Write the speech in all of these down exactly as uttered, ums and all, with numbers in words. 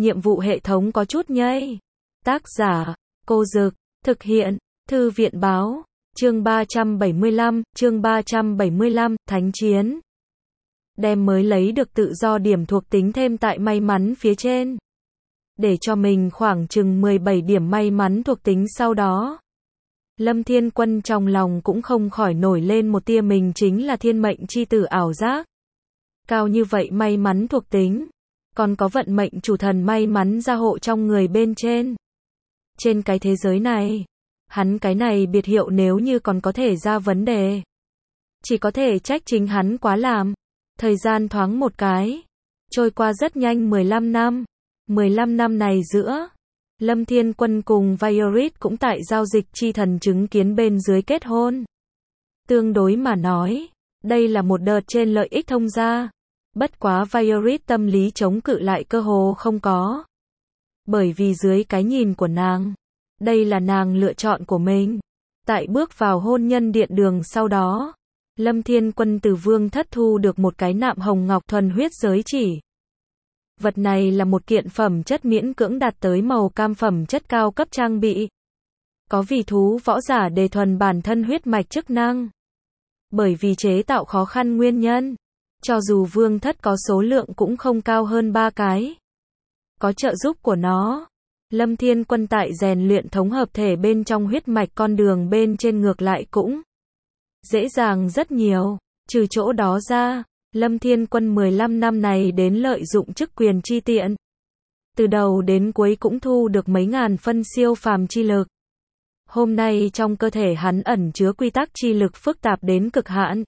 nhiệm vụ hệ thống có chút nhây. Tác giả, Cô Dực, thực hiện, Thư viện Báo, chương ba trăm bảy mươi lăm, chương ba trăm bảy mươi lăm, Thánh Chiến. Đem mới lấy được tự do điểm thuộc tính thêm tại may mắn phía trên. Để cho mình khoảng chừng mười bảy điểm may mắn thuộc tính sau đó. Lâm Thiên Quân trong lòng cũng không khỏi nổi lên một tia mình chính là thiên mệnh chi tử ảo giác. Cao như vậy may mắn thuộc tính. Còn có vận mệnh chủ thần may mắn gia hộ trong người bên trên. Trên cái thế giới này, hắn cái này biệt hiệu nếu như còn có thể ra vấn đề. Chỉ có thể trách chính hắn quá làm. Thời gian thoáng một cái. Trôi qua rất nhanh mười lăm năm. mười lăm năm này giữa, Lâm Thiên Quân cùng Violet cũng tại giao dịch chi thần chứng kiến bên dưới kết hôn. Tương đối mà nói, đây là một đợt trên lợi ích thông gia. Bất quá Violet tâm lý chống cự lại cơ hồ không có. Bởi vì dưới cái nhìn của nàng, đây là nàng lựa chọn của mình. Tại bước vào hôn nhân điện đường sau đó, Lâm Thiên Quân từ Vương Thất thu được một cái nạm hồng ngọc thuần huyết giới chỉ. Vật này là một kiện phẩm chất miễn cưỡng đạt tới màu cam phẩm chất cao cấp trang bị. Có vì thú võ giả đề thuần bản thân huyết mạch chức năng. Bởi vì chế tạo khó khăn nguyên nhân, cho dù Vương Thất có số lượng cũng không cao hơn ba cái. Có trợ giúp của nó, Lâm Thiên Quân tại rèn luyện thống hợp thể bên trong huyết mạch con đường bên trên ngược lại cũng dễ dàng rất nhiều. Trừ chỗ đó ra, Lâm Thiên Quân mười lăm năm này đến lợi dụng chức quyền chi tiện. Từ đầu đến cuối cũng thu được mấy ngàn phân siêu phàm chi lực. Hôm nay trong cơ thể hắn ẩn chứa quy tắc chi lực phức tạp đến cực hạn.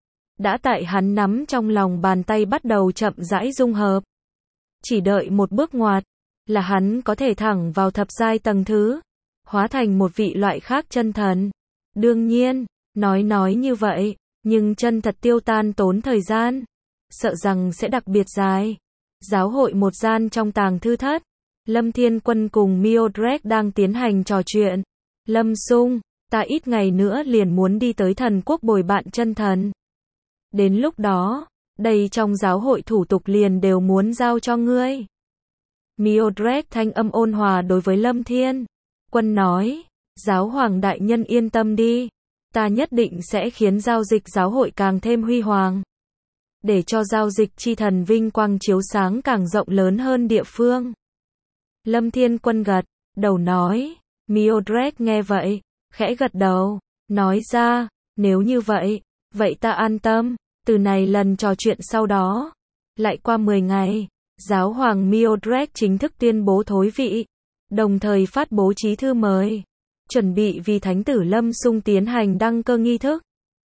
Đã tại hắn nắm trong lòng bàn tay bắt đầu chậm rãi dung hợp. Chỉ đợi một bước ngoặt, là hắn có thể thẳng vào thập giai tầng thứ, hóa thành một vị loại khác chân thần. Đương nhiên, nói nói như vậy, nhưng chân thật tiêu tan tốn thời gian, sợ rằng sẽ đặc biệt dài. Giáo hội một gian trong tàng thư thất, Lâm Thiên Quân cùng Mildred đang tiến hành trò chuyện. Lâm Sung, ta ít ngày nữa liền muốn đi tới thần quốc bồi bạn chân thần. Đến lúc đó, đây trong giáo hội thủ tục liền đều muốn giao cho ngươi. Mildred thanh âm ôn hòa đối với Lâm Thiên Quân nói, giáo hoàng đại nhân yên tâm đi. Ta nhất định sẽ khiến giao dịch giáo hội càng thêm huy hoàng. Để cho giao dịch chi thần vinh quang chiếu sáng càng rộng lớn hơn địa phương. Lâm Thiên Quân gật đầu nói. Mildred nghe vậy, khẽ gật đầu, nói ra, nếu như vậy, vậy ta an tâm. Từ này lần trò chuyện sau đó, lại qua mười ngày, giáo hoàng Mildred chính thức tuyên bố thối vị, đồng thời phát bố chí thư mời. Chuẩn bị vì Thánh tử Lâm Sung tiến hành đăng cơ nghi thức.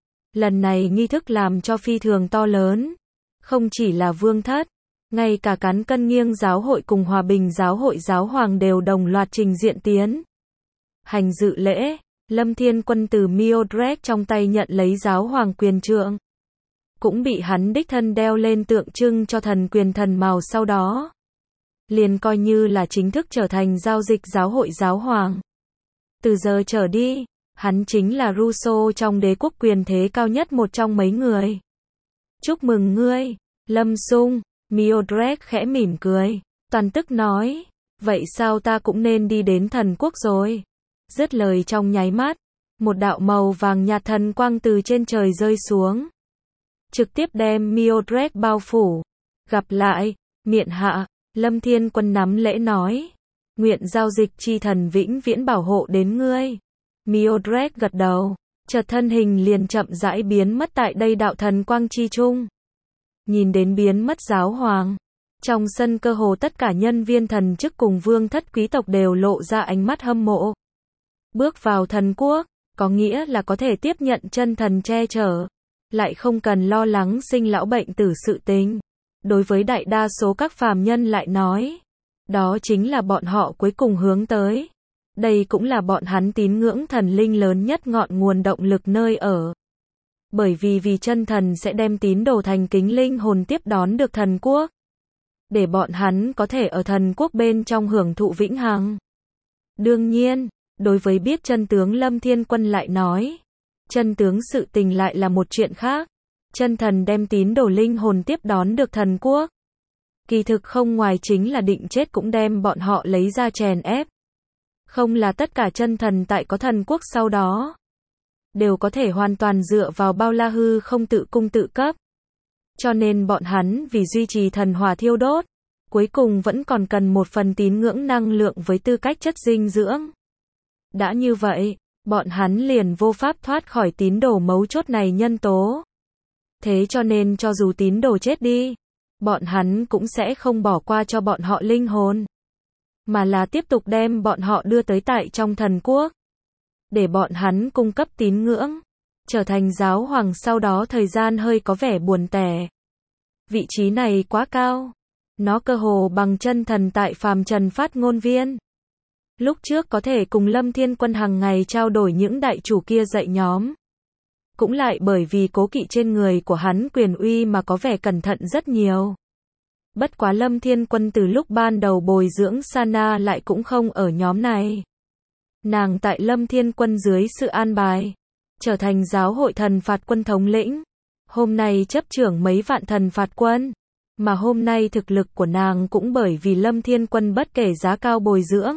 Lần này nghi thức làm cho phi thường to lớn. Không chỉ là Vương Thất, ngay cả Cán Cân Nghiêng giáo hội cùng Hòa Bình giáo hội giáo hoàng đều đồng loạt trình diện tiến hành dự lễ. Lâm Thiên Quân từ Mildred trong tay nhận lấy giáo hoàng quyền trượng. Cũng bị hắn đích thân đeo lên tượng trưng cho thần quyền thần màu sau đó. Liền coi như là chính thức trở thành giao dịch giáo hội giáo hoàng. Từ giờ trở đi, hắn chính là Russo trong đế quốc quyền thế cao nhất một trong mấy người. Chúc mừng ngươi, Lâm Sung. Mildred khẽ mỉm cười, toàn tức nói, vậy sao ta cũng nên đi đến thần quốc rồi. Dứt lời trong nháy mắt, một đạo màu vàng nhạt thần quang từ trên trời rơi xuống. Trực tiếp đem Mildred bao phủ. Gặp lại, miện hạ, Lâm Thiên Quân nắm lễ nói. Nguyện giao dịch chi thần vĩnh viễn bảo hộ đến ngươi. Mildred gật đầu, chợt thân hình liền chậm rãi biến mất tại đây đạo thần quang chi trung. Nhìn đến biến mất giáo hoàng, trong sân cơ hồ tất cả nhân viên thần chức cùng Vương Thất quý tộc đều lộ ra ánh mắt hâm mộ. Bước vào thần quốc, có nghĩa là có thể tiếp nhận chân thần che chở, lại không cần lo lắng sinh lão bệnh tử sự tình. Đối với đại đa số các phàm nhân lại nói, đó chính là bọn họ cuối cùng hướng tới. Đây cũng là bọn hắn tín ngưỡng thần linh lớn nhất ngọn nguồn động lực nơi ở. Bởi vì vì chân thần sẽ đem tín đồ thành kính linh hồn tiếp đón được thần quốc. Để bọn hắn có thể ở thần quốc bên trong hưởng thụ vĩnh hằng. Đương nhiên, đối với biết chân tướng Lâm Thiên Quân lại nói, chân tướng sự tình lại là một chuyện khác. Chân thần đem tín đồ linh hồn tiếp đón được thần quốc. Kỳ thực không ngoài chính là định chết cũng đem bọn họ lấy ra chèn ép. Không là tất cả chân thần tại có thần quốc sau đó đều có thể hoàn toàn dựa vào bao la hư không tự cung tự cấp. Cho nên bọn hắn vì duy trì thần hỏa thiêu đốt, cuối cùng vẫn còn cần một phần tín ngưỡng năng lượng với tư cách chất dinh dưỡng. Đã như vậy, bọn hắn liền vô pháp thoát khỏi tín đồ mấu chốt này nhân tố. Thế cho nên cho dù tín đồ chết đi, bọn hắn cũng sẽ không bỏ qua cho bọn họ linh hồn, mà là tiếp tục đem bọn họ đưa tới tại trong thần quốc, để bọn hắn cung cấp tín ngưỡng, trở thành giáo hoàng. Sau đó thời gian hơi có vẻ buồn tẻ. Vị trí này quá cao, nó cơ hồ bằng chân thần tại phàm trần phát ngôn viên. Lúc trước có thể cùng Lâm Thiên Quân hàng ngày trao đổi những đại chủ kia dạy nhóm, cũng lại bởi vì cố kỵ trên người của hắn quyền uy mà có vẻ cẩn thận rất nhiều. Bất quá Lâm Thiên Quân từ lúc ban đầu bồi dưỡng Sana lại cũng không ở nhóm này. Nàng tại Lâm Thiên Quân dưới sự an bài, trở thành giáo hội thần phạt quân thống lĩnh. Hôm nay chấp trưởng mấy vạn thần phạt quân, mà hôm nay thực lực của nàng cũng bởi vì Lâm Thiên Quân bất kể giá cao bồi dưỡng,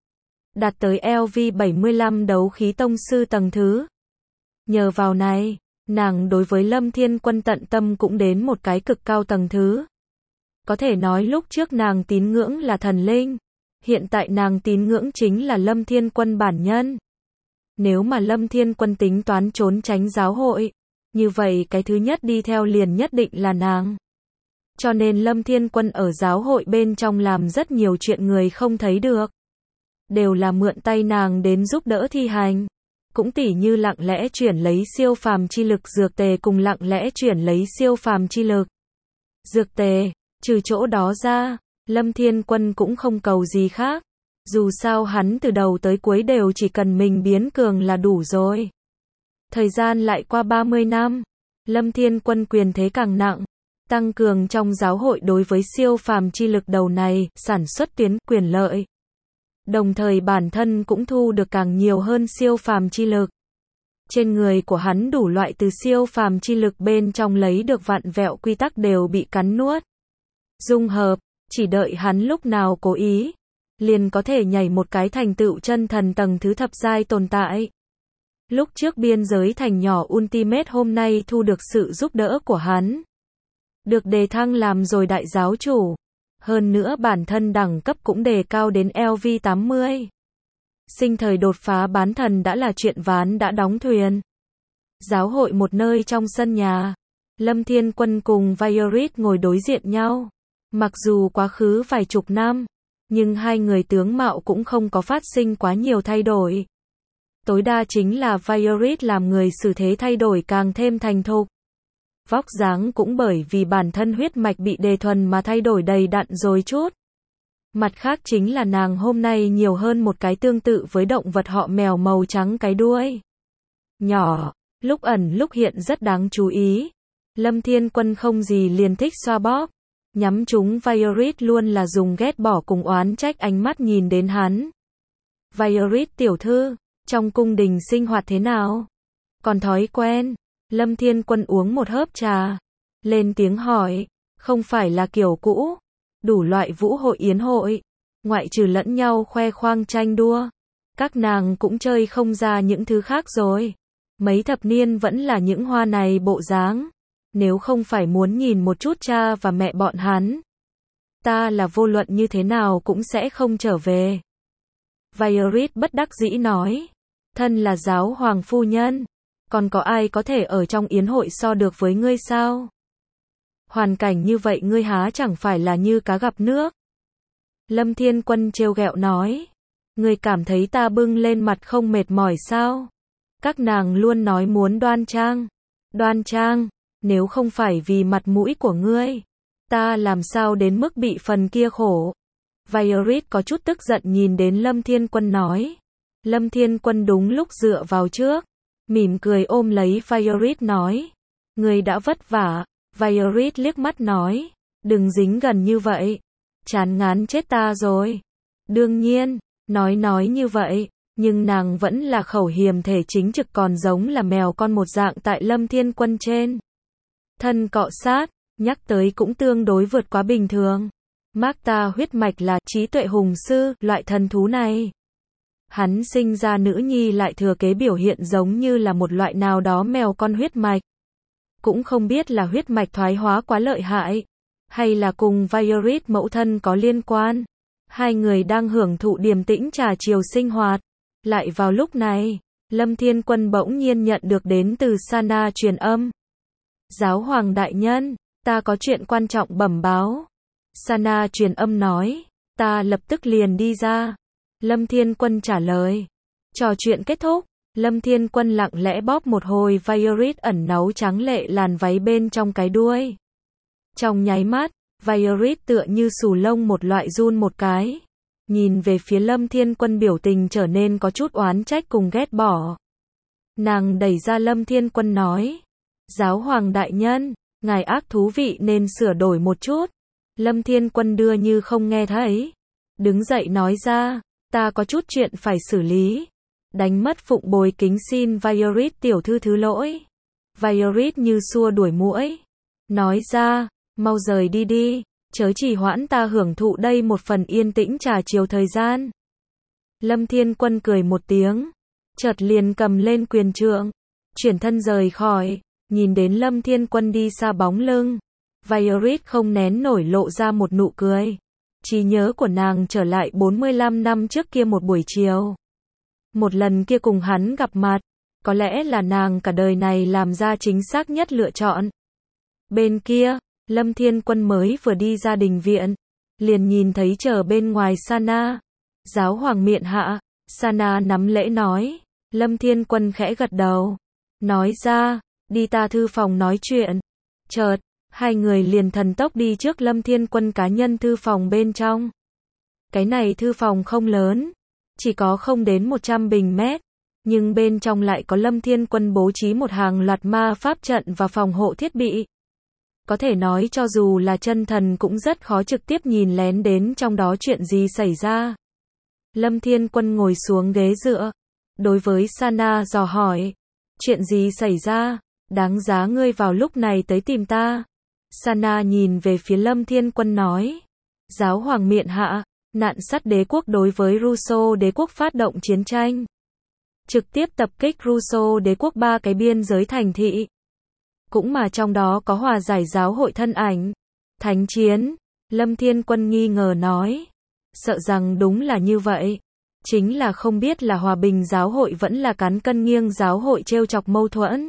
đạt tới L V bảy mươi lăm đấu khí tông sư tầng thứ. Nhờ vào này, nàng đối với Lâm Thiên Quân tận tâm cũng đến một cái cực cao tầng thứ. Có thể nói lúc trước nàng tín ngưỡng là thần linh, hiện tại nàng tín ngưỡng chính là Lâm Thiên Quân bản nhân. Nếu mà Lâm Thiên Quân tính toán trốn tránh giáo hội, như vậy cái thứ nhất đi theo liền nhất định là nàng. Cho nên Lâm Thiên Quân ở giáo hội bên trong làm rất nhiều chuyện người không thấy được, đều là mượn tay nàng đến giúp đỡ thi hành. Cũng tỉ như lặng lẽ chuyển lấy siêu phàm chi lực dược tề cùng lặng lẽ chuyển lấy siêu phàm chi lực dược tề. Trừ chỗ đó ra, Lâm Thiên Quân cũng không cầu gì khác. Dù sao hắn từ đầu tới cuối đều chỉ cần mình biến cường là đủ rồi. Thời gian lại qua ba mươi năm, Lâm Thiên Quân quyền thế càng nặng, tăng cường trong giáo hội đối với siêu phàm chi lực đầu này, sản xuất tuyến quyền lợi. Đồng thời bản thân cũng thu được càng nhiều hơn siêu phàm chi lực. Trên người của hắn đủ loại từ siêu phàm chi lực bên trong lấy được vạn vẹo quy tắc đều bị cắn nuốt, dung hợp, chỉ đợi hắn lúc nào cố ý, liền có thể nhảy một cái thành tựu chân thần tầng thứ thập giai tồn tại. Lúc trước biên giới thành nhỏ Ultimate hôm nay thu được sự giúp đỡ của hắn, được đề thăng làm rồi đại giáo chủ. Hơn nữa bản thân đẳng cấp cũng đề cao đến L V tám mươi. Sinh thời đột phá bán thần đã là chuyện ván đã đóng thuyền. Giáo hội một nơi trong sân nhà, Lâm Thiên Quân cùng Violet ngồi đối diện nhau. Mặc dù quá khứ vài chục năm, nhưng hai người tướng mạo cũng không có phát sinh quá nhiều thay đổi. Tối đa chính là Violet làm người xử thế thay đổi càng thêm thành thục. Vóc dáng cũng bởi vì bản thân huyết mạch bị đề thuần mà thay đổi đầy đặn rồi chút. Mặt khác chính là nàng hôm nay nhiều hơn một cái tương tự với động vật họ mèo màu trắng cái đuôi nhỏ, lúc ẩn lúc hiện rất đáng chú ý. Lâm Thiên Quân không gì liền thích xoa bóp, nhắm chúng Violet luôn là dùng ghét bỏ cùng oán trách ánh mắt nhìn đến hắn. Violet tiểu thư, trong cung đình sinh hoạt thế nào? Còn thói quen? Lâm Thiên Quân uống một hớp trà, lên tiếng hỏi, không phải là kiểu cũ, đủ loại vũ hội yến hội, ngoại trừ lẫn nhau khoe khoang tranh đua, các nàng cũng chơi không ra những thứ khác rồi. Mấy thập niên vẫn là những hoa này bộ dáng, nếu không phải muốn nhìn một chút cha và mẹ bọn hắn, ta là vô luận như thế nào cũng sẽ không trở về. Violet bất đắc dĩ nói, thân là giáo hoàng phu nhân, còn có ai có thể ở trong yến hội so được với ngươi sao? Hoàn cảnh như vậy ngươi há chẳng phải là như cá gặp nước. Lâm Thiên Quân trêu ghẹo nói, ngươi cảm thấy ta bưng lên mặt không mệt mỏi sao? Các nàng luôn nói muốn đoan trang. Đoan trang, nếu không phải vì mặt mũi của ngươi, ta làm sao đến mức bị phần kia khổ. Violet có chút tức giận nhìn đến Lâm Thiên Quân nói. Lâm Thiên Quân đúng lúc dựa vào trước, mỉm cười ôm lấy Violet nói, ngươi đã vất vả. Violet liếc mắt nói, đừng dính gần như vậy, chán ngán chết ta rồi. Đương nhiên, nói nói như vậy, nhưng nàng vẫn là khẩu hiềm thể chính trực, còn giống là mèo con một dạng tại Lâm Thiên Quân trên thân cọ sát, nhắc tới cũng tương đối vượt quá bình thường. Magta huyết mạch là trí tuệ hùng sư, loại thần thú này. Hắn sinh ra nữ nhi lại thừa kế biểu hiện giống như là một loại nào đó mèo con huyết mạch. Cũng không biết là huyết mạch thoái hóa quá lợi hại, hay là cùng Violet mẫu thân có liên quan. Hai người đang hưởng thụ điềm tĩnh trà chiều sinh hoạt. Lại vào lúc này, Lâm Thiên Quân bỗng nhiên nhận được đến từ Sana truyền âm. Giáo hoàng đại nhân, ta có chuyện quan trọng bẩm báo. Sana truyền âm nói, ta lập tức liền đi ra. Lâm Thiên Quân trả lời. Trò chuyện kết thúc, Lâm Thiên Quân lặng lẽ bóp một hồi Violet ẩn náu trắng lệ làn váy bên trong cái đuôi. Trong nháy mắt, Violet tựa như xù lông một loại run một cái. Nhìn về phía Lâm Thiên Quân biểu tình trở nên có chút oán trách cùng ghét bỏ. Nàng đẩy ra Lâm Thiên Quân nói. Giáo hoàng đại nhân, ngài ác thú vị nên sửa đổi một chút. Lâm Thiên Quân đưa như không nghe thấy. Đứng dậy nói ra, ta có chút chuyện phải xử lý. Đánh mất phụng bồi kính xin Violet tiểu thư thứ lỗi. Violet như xua đuổi muỗi. Nói ra, mau rời đi đi, chớ trì hoãn ta hưởng thụ đây một phần yên tĩnh trà chiều thời gian. Lâm Thiên Quân cười một tiếng, chợt liền cầm lên quyền trượng, chuyển thân rời khỏi, nhìn đến Lâm Thiên Quân đi xa bóng lưng. Violet không nén nổi lộ ra một nụ cười. Trí nhớ của nàng trở lại bốn mươi lăm năm trước kia một buổi chiều. Một lần kia cùng hắn gặp mặt, có lẽ là nàng cả đời này làm ra chính xác nhất lựa chọn. Bên kia, Lâm Thiên Quân mới vừa đi ra đình viện, liền nhìn thấy chờ bên ngoài Sana. Giáo hoàng miện hạ, Sana nắm lễ nói. Lâm Thiên Quân khẽ gật đầu, nói ra, đi ta thư phòng nói chuyện. Chợt, hai người liền thần tốc đi trước Lâm Thiên Quân cá nhân thư phòng bên trong. Cái này thư phòng không lớn, chỉ có không đến một trăm bình mét, nhưng bên trong lại có Lâm Thiên Quân bố trí một hàng loạt ma pháp trận và phòng hộ thiết bị. Có thể nói cho dù là chân thần cũng rất khó trực tiếp nhìn lén đến trong đó chuyện gì xảy ra. Lâm Thiên Quân ngồi xuống ghế dựa, đối với Sana dò hỏi, chuyện gì xảy ra, đáng giá ngươi vào lúc này tới tìm ta. Sana nhìn về phía Lâm Thiên Quân nói, giáo hoàng miện hạ, nạn sắt đế quốc đối với Russo đế quốc phát động chiến tranh. Trực tiếp tập kích Russo đế quốc ba cái biên giới thành thị. Cũng mà trong đó có hòa giải giáo hội thân ảnh. Thánh chiến, Lâm Thiên Quân nghi ngờ nói. Sợ rằng đúng là như vậy. Chính là không biết là hòa bình giáo hội vẫn là cán cân nghiêng giáo hội trêu chọc mâu thuẫn.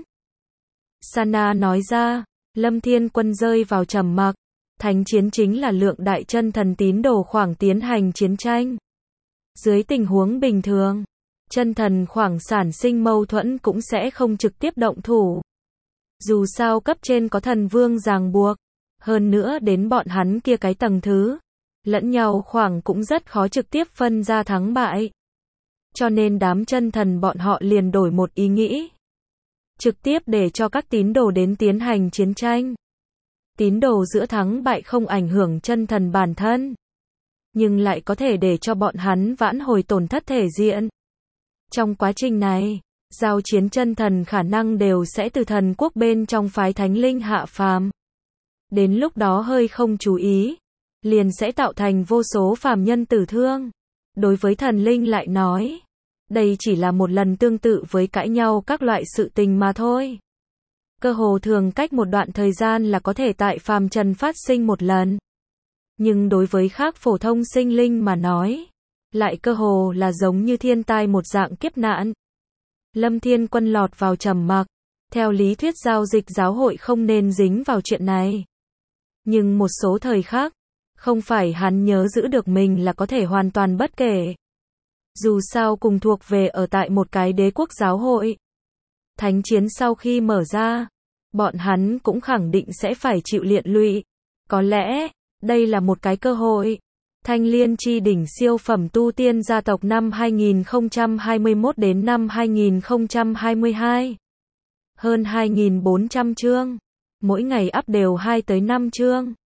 Sana nói ra, Lâm Thiên Quân rơi vào trầm mặc. Thánh chiến chính là lượng đại chân thần tín đồ khoảng tiến hành chiến tranh. Dưới tình huống bình thường, chân thần khoảng sản sinh mâu thuẫn cũng sẽ không trực tiếp động thủ. Dù sao cấp trên có thần vương ràng buộc, hơn nữa đến bọn hắn kia cái tầng thứ, lẫn nhau khoảng cũng rất khó trực tiếp phân ra thắng bại. Cho nên đám chân thần bọn họ liền đổi một ý nghĩ. Trực tiếp để cho các tín đồ đến tiến hành chiến tranh. Tín đồ giữa thắng bại không ảnh hưởng chân thần bản thân, nhưng lại có thể để cho bọn hắn vãn hồi tổn thất thể diện. Trong quá trình này, giao chiến chân thần khả năng đều sẽ từ thần quốc bên trong phái thánh linh hạ phàm. Đến lúc đó hơi không chú ý, liền sẽ tạo thành vô số phàm nhân tử thương. Đối với thần linh lại nói, đây chỉ là một lần tương tự với cãi nhau các loại sự tình mà thôi. Cơ hồ thường cách một đoạn thời gian là có thể tại phàm trần phát sinh một lần. Nhưng đối với khác phổ thông sinh linh mà nói, lại cơ hồ là giống như thiên tai một dạng kiếp nạn. Lâm Thiên Quân lọt vào trầm mặc. Theo lý thuyết giao dịch giáo hội không nên dính vào chuyện này. Nhưng một số thời khác, không phải hắn nhớ giữ được mình là có thể hoàn toàn bất kể. Dù sao cùng thuộc về ở tại một cái đế quốc giáo hội. Thánh chiến sau khi mở ra, bọn hắn cũng khẳng định sẽ phải chịu liện lụy. Có lẽ, đây là một cái cơ hội. Thanh Liên chi đỉnh siêu phẩm tu tiên gia tộc năm hai nghìn không trăm hai mươi mốt đến năm hai nghìn không trăm hai mươi hai. Hơn hai nghìn bốn trăm chương. Mỗi ngày up đều hai tới năm chương.